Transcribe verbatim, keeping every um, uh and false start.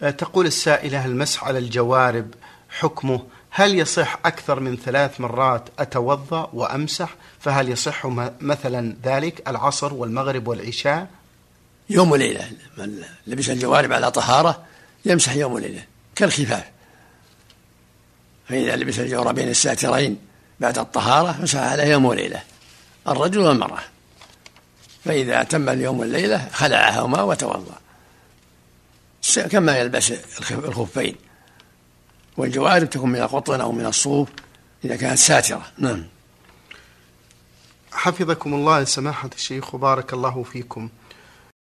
تقول السائلة: المسح على الجوارب حكمه هل يصح أكثر من ثلاث مرات أتوضأ وأمسح؟ فهل يصح مثلا ذلك العصر والمغرب والعشاء؟ يوم وليلة، من لبس الجوارب على طهارة يمسح يوم وليلة كالخفاف، فإذا لبس الجوربين الساترين بعد الطهارة مسح على يوم وليلة الرجل والمرأة، فإذا تم اليوم والليلة خلعهما وتوضأ كما يلبس الخفين، والجوارب تكون من القطن أو من الصوف إذا كانت ساترة. نعم. حفظكم الله سماحة الشيخ وبارك الله فيكم.